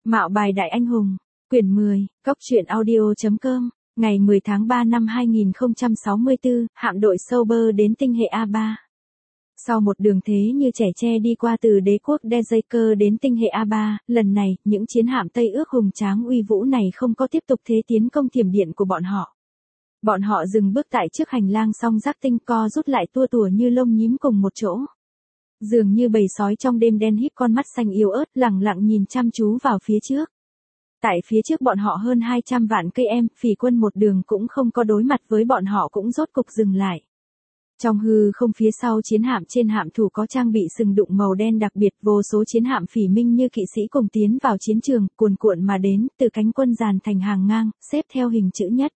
Mạo bài đại anh hùng, quyển 10, Cốc truyện audio.com, ngày 10 tháng 3 năm 2064, hạm đội Sauber đến tinh hệ A3. Sau một đường thế như trẻ tre đi qua từ đế quốc Dejaker đến tinh hệ A3, lần này, những chiến hạm Tây ước hùng tráng uy vũ này không có tiếp tục thế tiến công thiểm điện của bọn họ. Bọn họ dừng bước tại trước hành lang song giác tinh co rút lại tua tủa như lông nhím cùng một chỗ. Dường như bầy sói trong đêm đen híp con mắt xanh yếu ớt lẳng lặng nhìn chăm chú vào phía trước. Tại phía trước bọn họ hơn 200 vạn cây em, phỉ quân một đường cũng không có đối mặt với bọn họ cũng rốt cục dừng lại. Trong hư không phía sau chiến hạm trên hạm thủ có trang bị sừng đụng màu đen đặc biệt, vô số chiến hạm phỉ minh như kỵ sĩ cùng tiến vào chiến trường, cuồn cuộn mà đến, từ cánh quân dàn thành hàng ngang, xếp theo hình chữ nhất.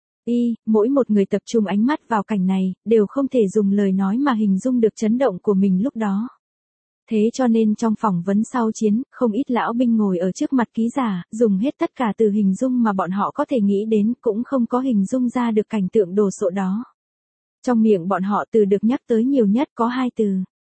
Mỗi một người tập trung ánh mắt vào cảnh này, đều không thể dùng lời nói mà hình dung được chấn động của mình lúc đó. Thế cho nên trong phỏng vấn sau chiến, không ít lão binh ngồi ở trước mặt ký giả, dùng hết tất cả từ hình dung mà bọn họ có thể nghĩ đến, cũng không có hình dung ra được cảnh tượng đồ sộ đó. Trong miệng bọn họ từ được nhắc tới nhiều nhất có hai từ.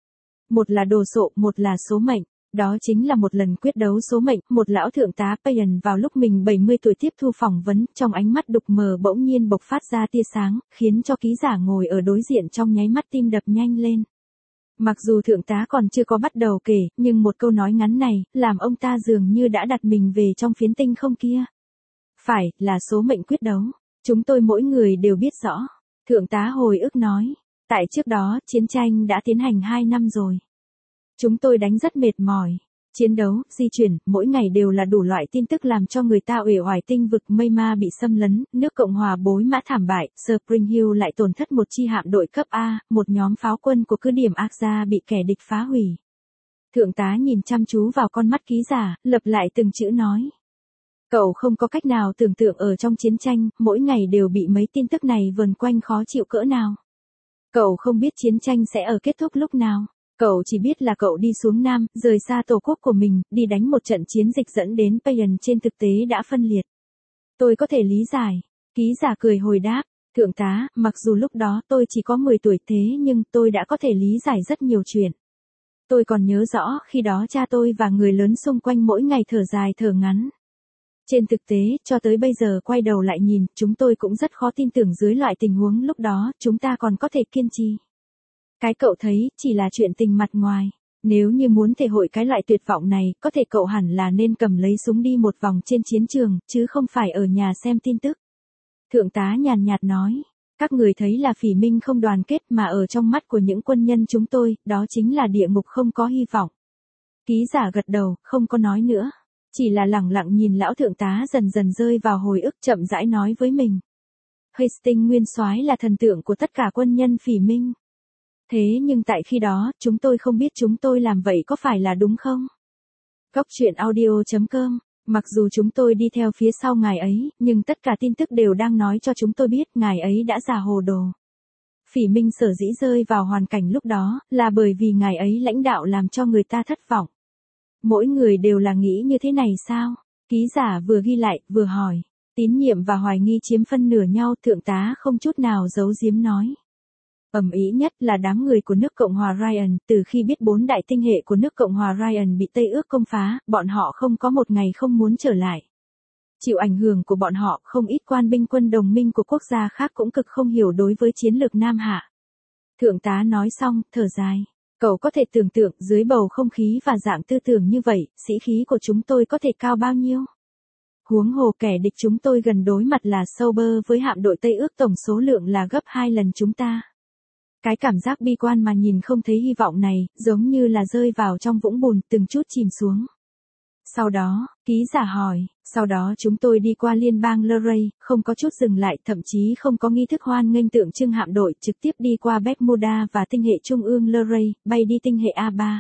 Một là đồ sộ, một là số mệnh. Đó chính là một lần quyết đấu số mệnh, một lão thượng tá Payan vào lúc mình 70 tuổi tiếp thu phỏng vấn, trong ánh mắt đục mờ bỗng nhiên bộc phát ra tia sáng, khiến cho ký giả ngồi ở đối diện trong nháy mắt tim đập nhanh lên. Mặc dù thượng tá còn chưa có bắt đầu kể, nhưng một câu nói ngắn này, làm ông ta dường như đã đặt mình về trong phiến tinh không kia. Phải, là số mệnh quyết đấu. Chúng tôi mỗi người đều biết rõ. Thượng tá hồi ức nói. Tại trước đó, chiến tranh đã tiến hành 2 năm rồi. Chúng tôi đánh rất mệt mỏi. Chiến đấu, di chuyển, mỗi ngày đều là đủ loại tin tức làm cho người ta uể oải. Tinh vực Mây Ma bị xâm lấn, nước Cộng hòa bối mã thảm bại, Spring Hill lại tổn thất một chi hạm đội cấp A, một nhóm pháo quân của cứ điểm Aksa bị kẻ địch phá hủy. Thượng tá nhìn chăm chú vào con mắt ký giả, lặp lại từng chữ nói. Cậu không có cách nào tưởng tượng ở trong chiến tranh, mỗi ngày đều bị mấy tin tức này vần quanh khó chịu cỡ nào. Cậu không biết chiến tranh sẽ ở kết thúc lúc nào. Cậu chỉ biết là cậu đi xuống Nam, rời xa tổ quốc của mình, đi đánh một trận chiến dịch dẫn đến Payan trên thực tế đã phân liệt. Tôi có thể lý giải. Ký giả cười hồi đáp. Thượng tá, mặc dù lúc đó tôi chỉ có 10 tuổi thế nhưng tôi đã có thể lý giải rất nhiều chuyện. Tôi còn nhớ rõ khi đó cha tôi và người lớn xung quanh mỗi ngày thở dài thở ngắn. Trên thực tế, cho tới bây giờ quay đầu lại nhìn, chúng tôi cũng rất khó tin tưởng dưới loại tình huống lúc đó, chúng ta còn có thể kiên trì. Cái cậu thấy, chỉ là chuyện tình mặt ngoài. Nếu như muốn thể hội cái loại tuyệt vọng này, có thể cậu hẳn là nên cầm lấy súng đi một vòng trên chiến trường, chứ không phải ở nhà xem tin tức. Thượng tá nhàn nhạt nói, các người thấy là phỉ minh không đoàn kết mà ở trong mắt của những quân nhân chúng tôi, đó chính là địa ngục không có hy vọng. Ký giả gật đầu, không có nói nữa. Chỉ là lẳng lặng nhìn lão thượng tá dần dần rơi vào hồi ức chậm rãi nói với mình. Hastings nguyên soái là thần tượng của tất cả quân nhân phỉ minh. Thế nhưng tại khi đó, chúng tôi không biết chúng tôi làm vậy có phải là đúng không? Cốc truyện audio.com, mặc dù chúng tôi đi theo phía sau ngài ấy, nhưng tất cả tin tức đều đang nói cho chúng tôi biết ngài ấy đã già hồ đồ. Phỉ minh sở dĩ rơi vào hoàn cảnh lúc đó, là bởi vì ngài ấy lãnh đạo làm cho người ta thất vọng. Mỗi người đều là nghĩ như thế này sao? Ký giả vừa ghi lại, vừa hỏi. Tín nhiệm và hoài nghi chiếm phân nửa nhau, thượng tá không chút nào giấu giếm nói. Ầm ĩ nhất là đám người của nước Cộng hòa Ryan, từ khi biết 4 đại tinh hệ của nước Cộng hòa Ryan bị Tây ước công phá, bọn họ không có một ngày không muốn trở lại. Chịu ảnh hưởng của bọn họ, không ít quan binh quân đồng minh của quốc gia khác cũng cực không hiểu đối với chiến lược Nam Hạ. Thượng tá nói xong, thở dài. Cậu có thể tưởng tượng dưới bầu không khí và dạng tư tưởng như vậy, sĩ khí của chúng tôi có thể cao bao nhiêu? Huống hồ kẻ địch chúng tôi gần đối mặt là Sauber với hạm đội Tây ước tổng số lượng là gấp 2 lần chúng ta. Cái cảm giác bi quan mà nhìn không thấy hy vọng này, giống như là rơi vào trong vũng bùn, từng chút chìm xuống. Sau đó, ký giả hỏi, sau đó chúng tôi đi qua liên bang Luray, không có chút dừng lại, thậm chí không có nghi thức hoan nghênh tượng trưng hạm đội, trực tiếp đi qua Bermuda và tinh hệ trung ương Luray, bay đi tinh hệ A3.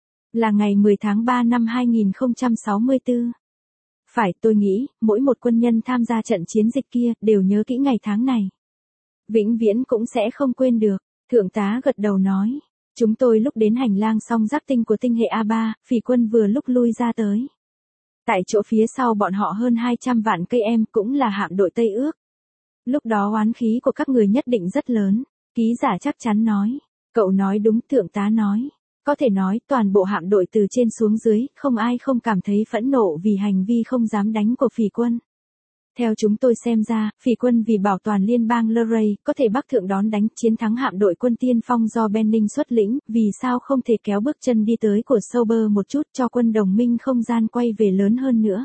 Là ngày 10 tháng 3 năm 2064. Phải, tôi nghĩ, mỗi một quân nhân tham gia trận chiến dịch kia, đều nhớ kỹ ngày tháng này. Vĩnh viễn cũng sẽ không quên được. Thượng tá gật đầu nói. Chúng tôi lúc đến hành lang song giác tinh của tinh hệ A3, phỉ quân vừa lúc lui ra tới. Tại chỗ phía sau bọn họ hơn 200 vạn cây em cũng là hạm đội Tây ước. Lúc đó oán khí của các người nhất định rất lớn. Ký giả chắc chắn nói. Cậu nói đúng, thượng tá nói. Có thể nói toàn bộ hạm đội từ trên xuống dưới, không ai không cảm thấy phẫn nộ vì hành vi không dám đánh của phỉ quân. Theo chúng tôi xem ra, phỉ quân vì bảo toàn liên bang Luray, có thể bắc thượng đón đánh chiến thắng hạm đội quân tiên phong do Benning xuất lĩnh, vì sao không thể kéo bước chân đi tới của Sauber một chút cho quân đồng minh không gian quay về lớn hơn nữa.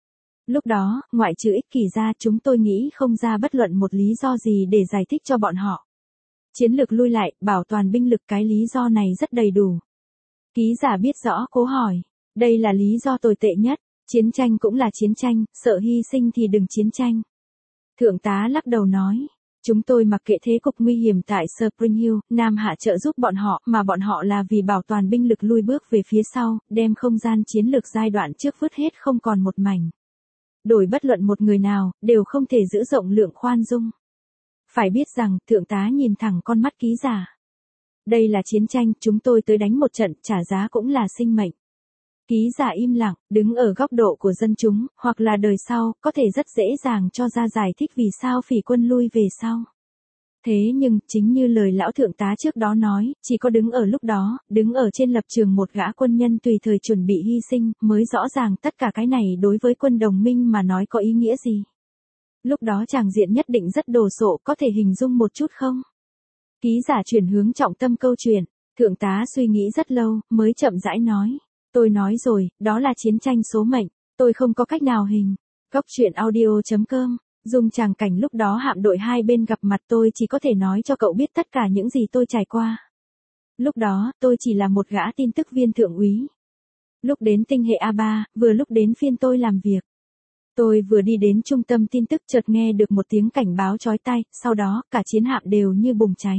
Lúc đó, ngoại trừ ích kỷ ra chúng tôi nghĩ không ra bất luận một lý do gì để giải thích cho bọn họ. Chiến lược lui lại, bảo toàn binh lực cái lý do này rất đầy đủ. Ký giả biết rõ cố hỏi, đây là lý do tồi tệ nhất, chiến tranh cũng là chiến tranh, sợ hy sinh thì đừng chiến tranh. Thượng tá lắc đầu nói, chúng tôi mặc kệ thế cục nguy hiểm tại Spring Hill, Nam Hạ trợ giúp bọn họ mà bọn họ là vì bảo toàn binh lực lui bước về phía sau, đem không gian chiến lược giai đoạn trước vứt hết không còn một mảnh. Đổi bất luận một người nào, đều không thể giữ rộng lượng khoan dung. Phải biết rằng, thượng tá nhìn thẳng con mắt ký giả. Đây là chiến tranh, chúng tôi tới đánh một trận, trả giá cũng là sinh mệnh. Ký giả im lặng, đứng ở góc độ của dân chúng, hoặc là đời sau, có thể rất dễ dàng cho ra giải thích vì sao phỉ quân lui về sau. Thế nhưng, chính như lời lão thượng tá trước đó nói, chỉ có đứng ở lúc đó, đứng ở trên lập trường một gã quân nhân tùy thời chuẩn bị hy sinh, mới rõ ràng tất cả cái này đối với quân đồng minh mà nói có ý nghĩa gì. Lúc đó tràng diện nhất định rất đồ sộ, có thể hình dung một chút không? Ký giả chuyển hướng trọng tâm câu chuyện, thượng tá suy nghĩ rất lâu, mới chậm rãi nói. Tôi nói rồi, đó là chiến tranh số mệnh, tôi không có cách nào hình. Góc truyện audio.com, dùng tràng cảnh lúc đó hạm đội hai bên gặp mặt tôi chỉ có thể nói cho cậu biết tất cả những gì tôi trải qua. Lúc đó, tôi chỉ là một gã tin tức viên thượng úy. Lúc đến tinh hệ A3, vừa lúc đến phiên tôi làm việc. Tôi vừa đi đến trung tâm tin tức chợt nghe được một tiếng cảnh báo chói tai, sau đó, cả chiến hạm đều như bùng cháy.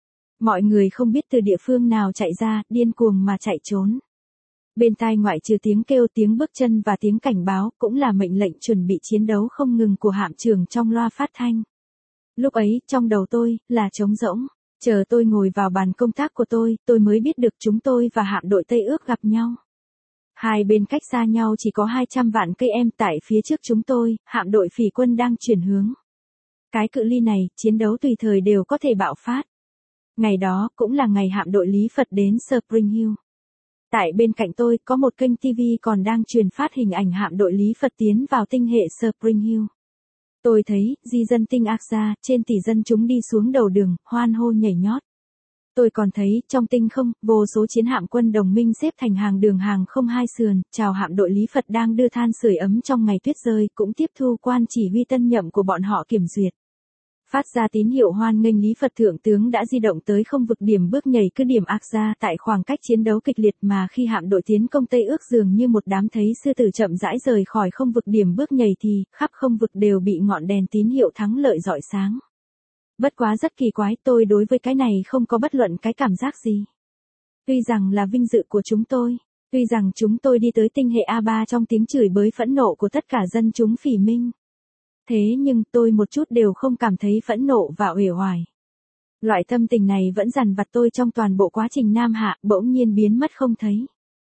Mọi người không biết từ địa phương nào chạy ra, điên cuồng mà chạy trốn. Bên tai ngoại trừ tiếng kêu, tiếng bước chân và tiếng cảnh báo, cũng là mệnh lệnh chuẩn bị chiến đấu không ngừng của hạm trưởng trong loa phát thanh. Lúc ấy, trong đầu tôi, là trống rỗng. Chờ tôi ngồi vào bàn công tác của tôi mới biết được chúng tôi và hạm đội Tây Ước gặp nhau. Hai bên cách xa nhau chỉ có 200 vạn cây em tại phía trước chúng tôi, hạm đội phỉ quân đang chuyển hướng. Cái cự ly này, chiến đấu tùy thời đều có thể bạo phát. Ngày đó, cũng là ngày hạm đội Lý Phật đến Spring Hill. Tại bên cạnh tôi, có một kênh TV còn đang truyền phát hình ảnh hạm đội Lý Phật tiến vào tinh hệ Spring Hill. Tôi thấy, di dân tinh Aksa, trên tỷ dân chúng đi xuống đầu đường, hoan hô nhảy nhót. Tôi còn thấy, trong tinh không, vô số chiến hạm quân đồng minh xếp thành hàng đường hàng không hai sườn, chào hạm đội Lý Phật đang đưa than sưởi ấm trong ngày tuyết rơi, cũng tiếp thu quan chỉ huy tân nhậm của bọn họ kiểm duyệt. Phát ra tín hiệu hoan nghênh Lý Phật thượng tướng đã di động tới không vực điểm bước nhảy cứ điểm Aksa tại khoảng cách chiến đấu kịch liệt mà khi hạm đội tiến công Tây Ước dường như một đám thấy sư tử chậm rãi rời khỏi không vực điểm bước nhảy thì khắp không vực đều bị ngọn đèn tín hiệu thắng lợi rọi sáng. Bất quá rất kỳ quái, tôi đối với cái này không có bất luận cái cảm giác gì. Tuy rằng là vinh dự của chúng tôi, tuy rằng chúng tôi đi tới tinh hệ A3 trong tiếng chửi bới phẫn nộ của tất cả dân chúng phỉ minh. Thế nhưng tôi một chút đều không cảm thấy phẫn nộ và uể oải. Loại tâm tình này vẫn dằn vặt tôi trong toàn bộ quá trình Nam Hạ, bỗng nhiên biến mất không thấy.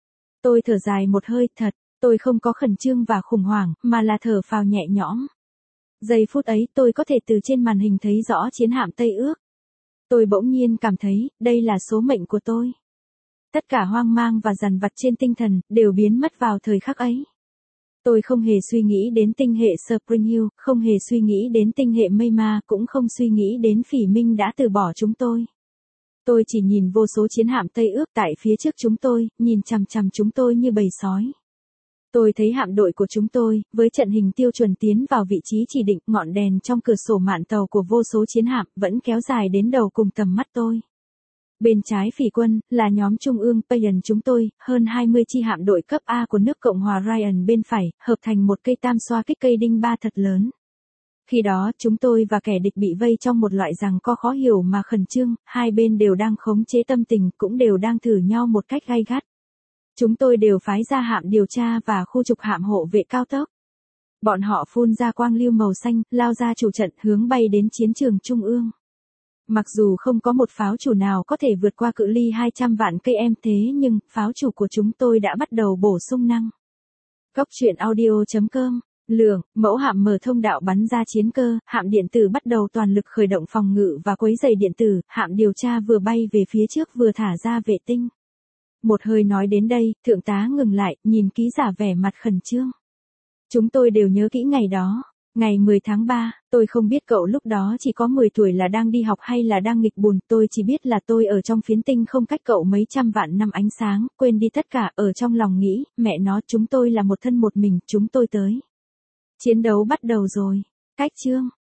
Tôi thở dài một hơi, thật, tôi không có khẩn trương và khủng hoảng, mà là thở phào nhẹ nhõm. Giây phút ấy tôi có thể từ trên màn hình thấy rõ chiến hạm Tây Ước. Tôi bỗng nhiên cảm thấy, đây là số mệnh của tôi. Tất cả hoang mang và dằn vặt trên tinh thần, đều biến mất vào thời khắc ấy. Tôi không hề suy nghĩ đến tinh hệ Spring Hill, không hề suy nghĩ đến tinh hệ Mây Ma, cũng không suy nghĩ đến phỉ minh đã từ bỏ chúng tôi. Tôi chỉ nhìn vô số chiến hạm Tây Ước tại phía trước chúng tôi, nhìn chằm chằm chúng tôi như bầy sói. Tôi thấy hạm đội của chúng tôi, với trận hình tiêu chuẩn tiến vào vị trí chỉ định, ngọn đèn trong cửa sổ mạn tàu của vô số chiến hạm, vẫn kéo dài đến đầu cùng tầm mắt tôi. Bên trái phỉ quân, là nhóm Trung ương Payan chúng tôi, hơn 20 chi hạm đội cấp A của nước Cộng hòa Ryan bên phải, hợp thành một cây tam xoa kích cây đinh ba thật lớn. Khi đó, chúng tôi và kẻ địch bị vây trong một loại giằng co khó hiểu mà khẩn trương, hai bên đều đang khống chế tâm tình, cũng đều đang thử nhau một cách gay gắt. Chúng tôi đều phái ra hạm điều tra và khu trục hạm hộ vệ cao tốc. Bọn họ phun ra quang lưu màu xanh, lao ra chủ trận hướng bay đến chiến trường Trung ương. Mặc dù không có một pháo chủ nào có thể vượt qua cự ly 200 vạn cây em thế nhưng pháo chủ của chúng tôi đã bắt đầu bổ sung năng. Góc truyện audio.com, Lượng, mẫu hạm mở thông đạo bắn ra chiến cơ, hạm điện tử bắt đầu toàn lực khởi động phòng ngự và quấy giày điện tử, hạm điều tra vừa bay về phía trước vừa thả ra vệ tinh. Một hơi nói đến đây, thượng tá ngừng lại, nhìn ký giả vẻ mặt khẩn trương. Chúng tôi đều nhớ kỹ ngày đó. Ngày 10 tháng 3, tôi không biết cậu lúc đó chỉ có 10 tuổi là đang đi học hay là đang nghịch bùn, tôi chỉ biết là tôi ở trong phiến tinh không cách cậu mấy trăm vạn năm ánh sáng, quên đi tất cả, ở trong lòng nghĩ, mẹ nó chúng tôi là một thân một mình, chúng tôi tới. Chiến đấu bắt đầu rồi. Cách chương